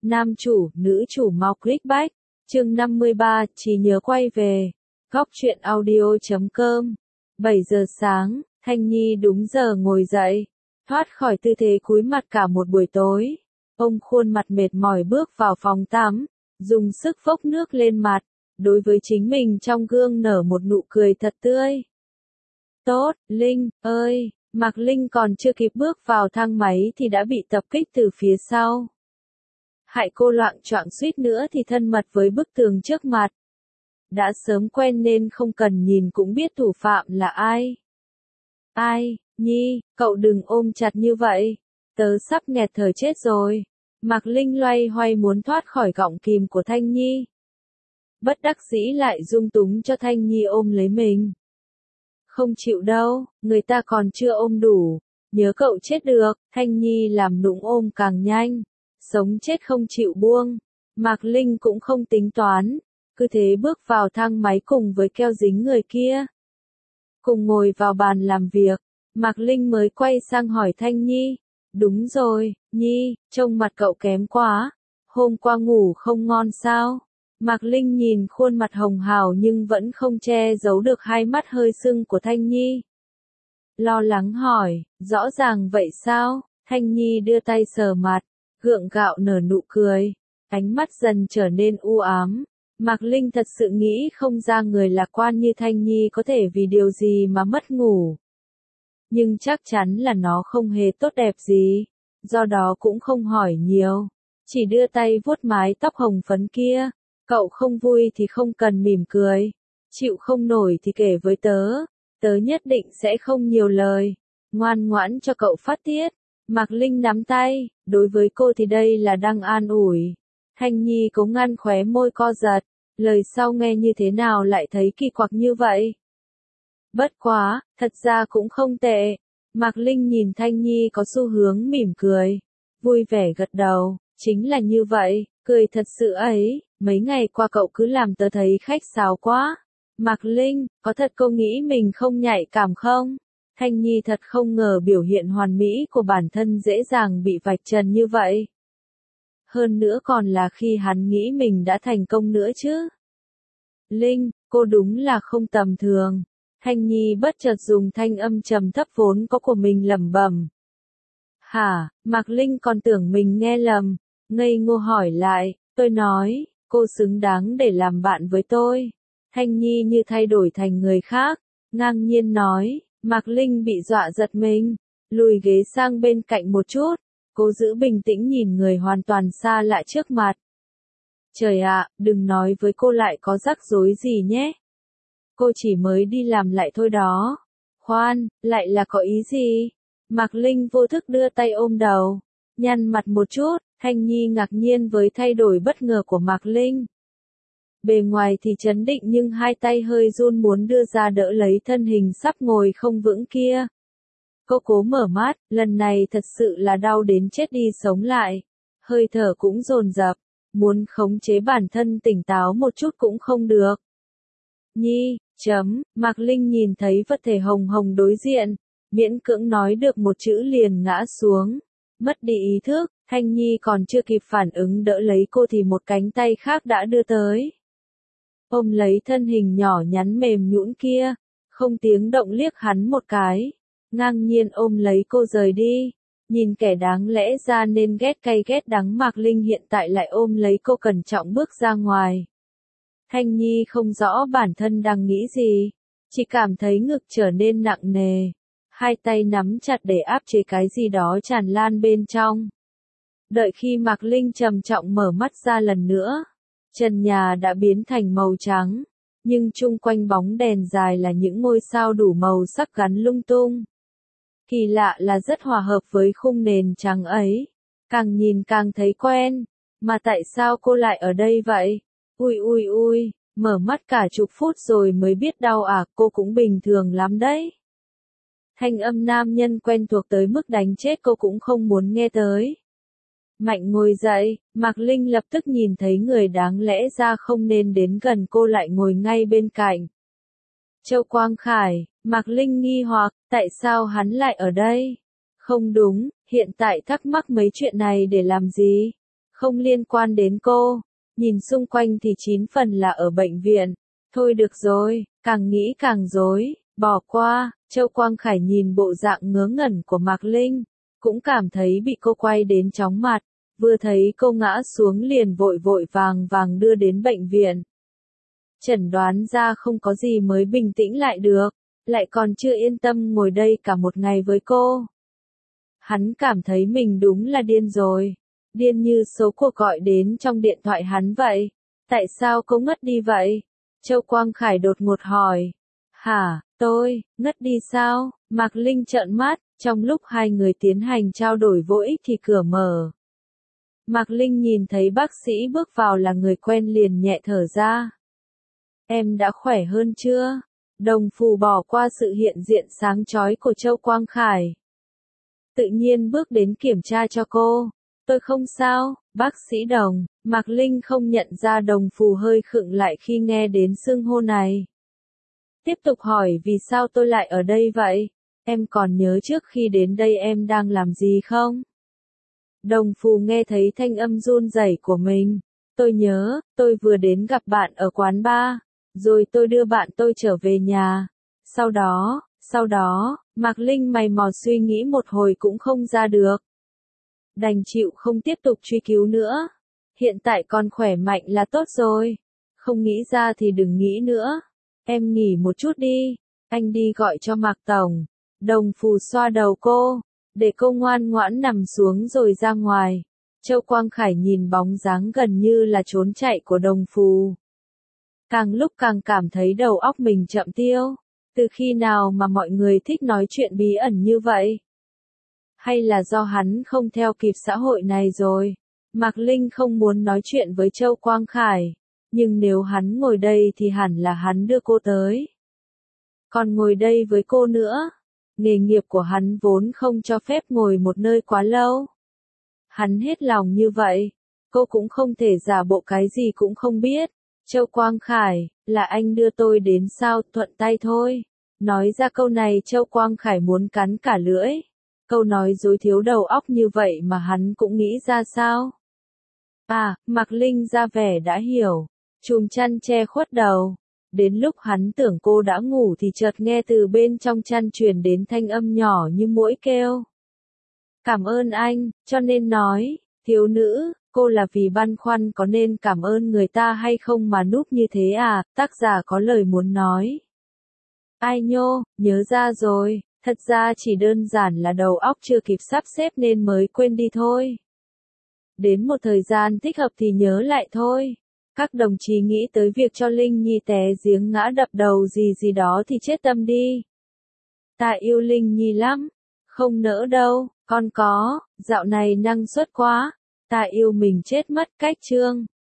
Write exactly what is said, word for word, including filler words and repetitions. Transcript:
Nam chủ, nữ chủ mau click back. Chương năm mươi ba, trí nhớ quay về. Góc truyện audio chấm com. bảy giờ sáng, Thanh Nhi đúng giờ ngồi dậy, thoát khỏi tư thế cúi mặt cả một buổi tối. Ông khuôn mặt mệt mỏi bước vào phòng tắm, dùng sức phốc nước lên mặt, đối với chính mình trong gương nở một nụ cười thật tươi. Tốt, Linh, ơi, Mạc Linh còn chưa kịp bước vào thang máy thì đã bị tập kích từ phía sau. Hại cô loạng choạng suýt nữa thì thân mật với bức tường trước mặt. Đã sớm quen nên không cần nhìn cũng biết thủ phạm là ai. Ai, Nhi, cậu đừng ôm chặt như vậy. Tớ sắp nghẹt thở chết rồi. Mạc Linh loay hoay muốn thoát khỏi gọng kìm của Thanh Nhi. Bất đắc dĩ lại dung túng cho Thanh Nhi ôm lấy mình. Không chịu đâu, người ta còn chưa ôm đủ. Nhớ cậu chết được, Thanh Nhi làm nũng ôm càng nhanh. Sống chết không chịu buông. Mạc Linh cũng không tính toán. Cứ thế bước vào thang máy cùng với keo dính người kia. Cùng ngồi vào bàn làm việc. Mạc Linh mới quay sang hỏi Thanh Nhi. Đúng rồi, Nhi, trông mặt cậu kém quá. Hôm qua ngủ không ngon sao? Mạc Linh nhìn khuôn mặt hồng hào nhưng vẫn không che giấu được hai mắt hơi sưng của Thanh Nhi. Lo lắng hỏi, rõ ràng vậy sao? Thanh Nhi đưa tay sờ mặt, gượng gạo nở nụ cười. Ánh mắt dần trở nên u ám. Mạc Linh thật sự nghĩ không ra người lạc quan như Thanh Nhi có thể vì điều gì mà mất ngủ. Nhưng chắc chắn là nó không hề tốt đẹp gì, do đó cũng không hỏi nhiều, chỉ đưa tay vuốt mái tóc hồng phấn kia. Cậu không vui thì không cần mỉm cười, chịu không nổi thì kể với tớ, tớ nhất định sẽ không nhiều lời, ngoan ngoãn cho cậu phát tiết. Mạc Linh nắm tay, đối với cô thì đây là đang an ủi. Thanh Nhi cố ngăn khóe môi co giật, lời sau nghe như thế nào lại thấy kỳ quặc như vậy. Bất quá, thật ra cũng không tệ. Mạc Linh nhìn Thanh Nhi có xu hướng mỉm cười, vui vẻ gật đầu, chính là như vậy, cười thật sự ấy, mấy ngày qua cậu cứ làm tớ thấy khách sáo quá. Mạc Linh, có thật cô nghĩ mình không nhạy cảm không? Thanh Nhi thật không ngờ biểu hiện hoàn mỹ của bản thân dễ dàng bị vạch trần như vậy. Hơn nữa còn là khi hắn nghĩ mình đã thành công nữa chứ. Linh, cô đúng là không tầm thường. Thanh Nhi bất chợt dùng thanh âm trầm thấp vốn có của mình lẩm bẩm. Hả, Mạc Linh còn tưởng mình nghe lầm, ngây ngô hỏi lại, tôi nói, cô xứng đáng để làm bạn với tôi. Thanh Nhi như thay đổi thành người khác, ngang nhiên nói. Mạc Linh bị dọa giật mình, lùi ghế sang bên cạnh một chút, cố giữ bình tĩnh nhìn người hoàn toàn xa lạ trước mặt. Trời ạ, đừng nói với cô lại có rắc rối gì nhé. Cô chỉ mới đi làm lại thôi đó. Khoan, lại là có ý gì? Mạc Linh vô thức đưa tay ôm đầu, nhăn mặt một chút. Thanh Nhi ngạc nhiên với thay đổi bất ngờ của Mạc Linh. Bề ngoài thì trấn định nhưng hai tay hơi run muốn đưa ra đỡ lấy thân hình sắp ngồi không vững kia. Cô cố mở mắt, lần này thật sự là đau đến chết đi sống lại. Hơi thở cũng dồn dập, muốn khống chế bản thân tỉnh táo một chút cũng không được. Nhi, chấm, Mạc Linh nhìn thấy vật thể hồng hồng đối diện, miễn cưỡng nói được một chữ liền ngã xuống, mất đi ý thức. Thanh Nhi còn chưa kịp phản ứng đỡ lấy cô thì một cánh tay khác đã đưa tới. Ôm lấy thân hình nhỏ nhắn mềm nhũn kia, không tiếng động liếc hắn một cái, ngang nhiên ôm lấy cô rời đi. Nhìn kẻ đáng lẽ ra nên ghét cay ghét đắng Mạc Linh hiện tại lại ôm lấy cô cẩn trọng bước ra ngoài. Thanh Nhi không rõ bản thân đang nghĩ gì, chỉ cảm thấy ngực trở nên nặng nề, hai tay nắm chặt để áp chế cái gì đó tràn lan bên trong. Đợi khi Mạc Linh trầm trọng mở mắt ra lần nữa, trần nhà đã biến thành màu trắng, nhưng chung quanh bóng đèn dài là những ngôi sao đủ màu sắc gắn lung tung. Kỳ lạ là rất hòa hợp với khung nền trắng ấy, càng nhìn càng thấy quen, mà tại sao cô lại ở đây vậy? Ui ui ui, mở mắt cả chục phút rồi mới biết đau à, cô cũng bình thường lắm đấy. Thanh âm nam nhân quen thuộc tới mức đánh chết cô cũng không muốn nghe tới. Mạnh ngồi dậy, Mạc Linh lập tức nhìn thấy người đáng lẽ ra không nên đến gần cô lại ngồi ngay bên cạnh. Châu Quang Khải, Mạc Linh nghi hoặc, tại sao hắn lại ở đây? Không đúng, hiện tại thắc mắc mấy chuyện này để làm gì? không liên quan đến cô. Nhìn xung quanh thì chín phần là ở bệnh viện. Thôi được rồi, càng nghĩ càng rối, bỏ qua. Châu Quang Khải nhìn bộ dạng ngớ ngẩn của Mạc Linh, cũng cảm thấy bị cô quay đến chóng mặt, vừa thấy cô ngã xuống liền vội vội vàng vàng đưa đến bệnh viện. Chẩn đoán ra không có gì mới bình tĩnh lại được, lại còn chưa yên tâm ngồi đây cả một ngày với cô. Hắn cảm thấy mình đúng là điên rồi, điên như số cuộc gọi đến trong điện thoại hắn vậy. Tại sao cô ngất đi vậy? Châu Quang Khải đột ngột hỏi. Hả, tôi, ngất đi sao? Mạc Linh trợn mắt, trong lúc hai người tiến hành trao đổi vô ích thì cửa mở. Mạc Linh nhìn thấy bác sĩ bước vào là người quen liền nhẹ thở ra. Em đã khỏe hơn chưa? Đồng Phù bỏ qua sự hiện diện sáng chói của Châu Quang Khải. Tự nhiên bước đến kiểm tra cho cô. Tôi không sao, bác sĩ Đồng. Mạc Linh không nhận ra Đồng Phù hơi khựng lại khi nghe đến xưng hô này. Tiếp tục hỏi vì sao tôi lại ở đây vậy? Em còn nhớ trước khi đến đây em đang làm gì không? Đồng Phù nghe thấy thanh âm run rẩy của mình. Tôi nhớ, tôi vừa đến gặp bạn ở quán bar, rồi tôi đưa bạn tôi trở về nhà. Sau đó, sau đó, Mạc Linh mày mò suy nghĩ một hồi cũng không ra được. Đành chịu không tiếp tục truy cứu nữa. Hiện tại còn khỏe mạnh là tốt rồi. Không nghĩ ra thì đừng nghĩ nữa. Em nghỉ một chút đi. Anh đi gọi cho Mạc Tổng. Đồng Phù xoa đầu cô, để cô ngoan ngoãn nằm xuống rồi ra ngoài. Châu Quang Khải nhìn bóng dáng gần như là trốn chạy của Đồng Phù. Càng lúc càng cảm thấy đầu óc mình chậm tiêu. Từ khi nào mà mọi người thích nói chuyện bí ẩn như vậy? Hay là do hắn không theo kịp xã hội này rồi? Mạc Linh không muốn nói chuyện với Châu Quang Khải. Nhưng nếu hắn ngồi đây thì hẳn là hắn đưa cô tới. Còn ngồi đây với cô nữa. Nghề nghiệp của hắn vốn không cho phép ngồi một nơi quá lâu. Hắn hết lòng như vậy. Cô cũng không thể giả bộ cái gì cũng không biết. Châu Quang Khải, là anh đưa tôi đến sao, thuận tay thôi. Nói ra câu này Châu Quang Khải muốn cắn cả lưỡi. Câu nói dối thiếu đầu óc như vậy mà hắn cũng nghĩ ra sao? À, Mạc Linh ra vẻ đã hiểu. Chùm chăn che khuất đầu. Đến lúc hắn tưởng cô đã ngủ thì chợt nghe từ bên trong chăn truyền đến thanh âm nhỏ như muỗi kêu. Cảm ơn anh, cho nên nói, thiếu nữ, cô là vì băn khoăn có nên cảm ơn người ta hay không mà núp như thế à, tác giả có lời muốn nói. Ai nhô, nhớ ra rồi, thật ra chỉ đơn giản là đầu óc chưa kịp sắp xếp nên mới quên đi thôi. Đến một thời gian thích hợp thì nhớ lại thôi. Các đồng chí nghĩ tới việc cho Linh Nhi té giếng ngã đập đầu gì gì đó thì chết tâm đi. Ta yêu Linh Nhi lắm. Không nỡ đâu, con có, dạo này năng suất quá. Ta yêu mình chết mất cách chương.